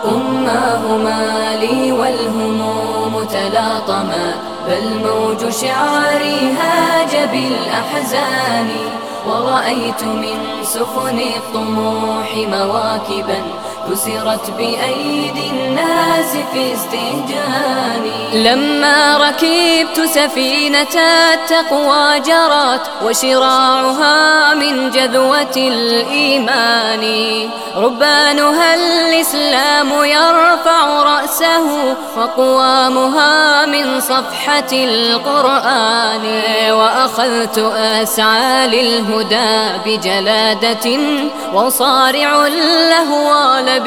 أماه مالي والهموم تلاطمت، بل موج شعري هاج بالأحزان. ورأيت من سفن الطموح مواكبا كسرت بأيدي الناس في استهجان. لما ركبت سفينة التقوى جرت وشراعها من جذوة الإيمان. ربانها الإسلام يرفع رأسه وقوامها من صفحة القرآن. وأخذت أسعى للهدى بجلادة وصارع الأهوال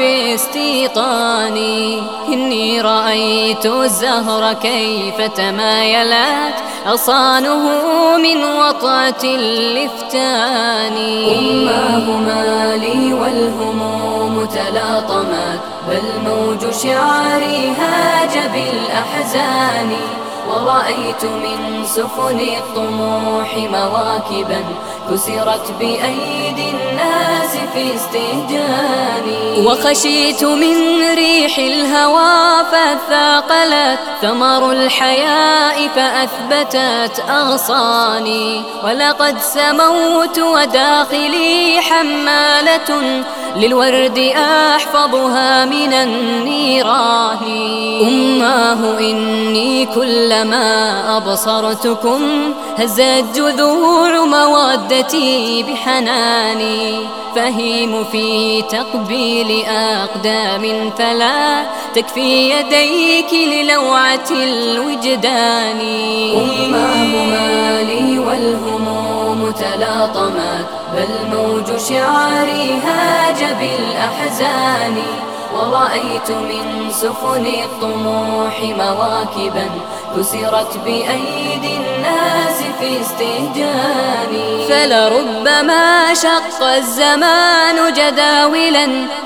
باستيطاني. إني رأيت الزهر كيف تمايلت أغصانه من وطأة الإفتان. أماه مالي والهموم تلاطمت، بل موج شعري هاج بالأحزان. ورأيت من سفن الطموح مواكبا كسرت بأيدي الناس في استهجان. وخشيت من ريح الهوى فثاقلت ثمر الحياء فأثبتت أغصاني. ولقد سموت وداخلي حمالة للورد أحفظها من النيران. أماه إني كلما أبصرتكم هزت جذوع مودتي بحناني. فهيم في تقبيل أقدام فلا تكفي يديك للوعة الوجدان. أماه مالي والهموم تلاطمت، بل موج شعري هاج بالأحزان. ورأيت من سفن الطموح مواكبا كسرت بأيدي الناس في استهجان. فلربما شق الزمان جداولا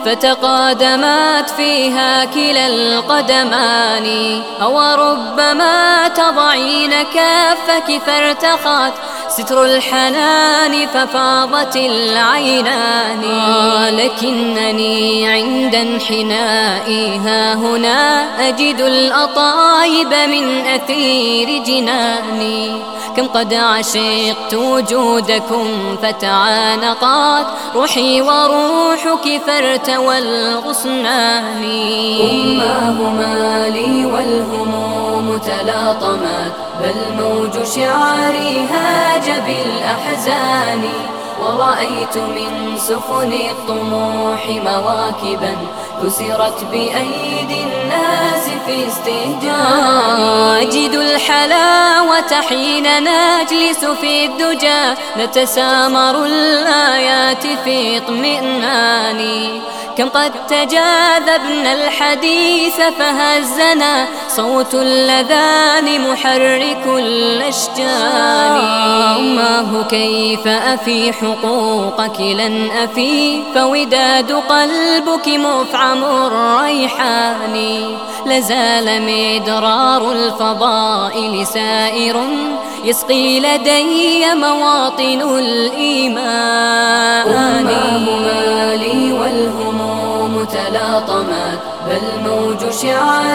فتقادمت فيها كلا القدمان. أو ربما تضعين كفك فارتخت ستر الحنان ففاضت العينان. لكنني عند انحنائي ها هنا أجد الأطايب من أثير جناني. كم قد عشقت وجودكم فتعانقت روحي وروحك فارتوى الغصنان. أماه مالي والهموم تلاطمت، بل موج شعري هاج بالأحزان. ورأيت من سفن الطموح مواكبا كسرت بأيدي الناس في استهجان. أجد الحلاوة حين نجلس في الدجى نتسامر الآيات في اطمئنان. كم قد تجاذبنا الحديث فهزنا صوت اللذان محرك الأشجان. أماه كيف أفي حقوقك لن أفي فوداد قلبك مفعم الريحان. لازال مدرار الفضائل سائر يسقي لدي مواطن الإيمان. أماه مالي والهموم تلاطمت، بل موج شعري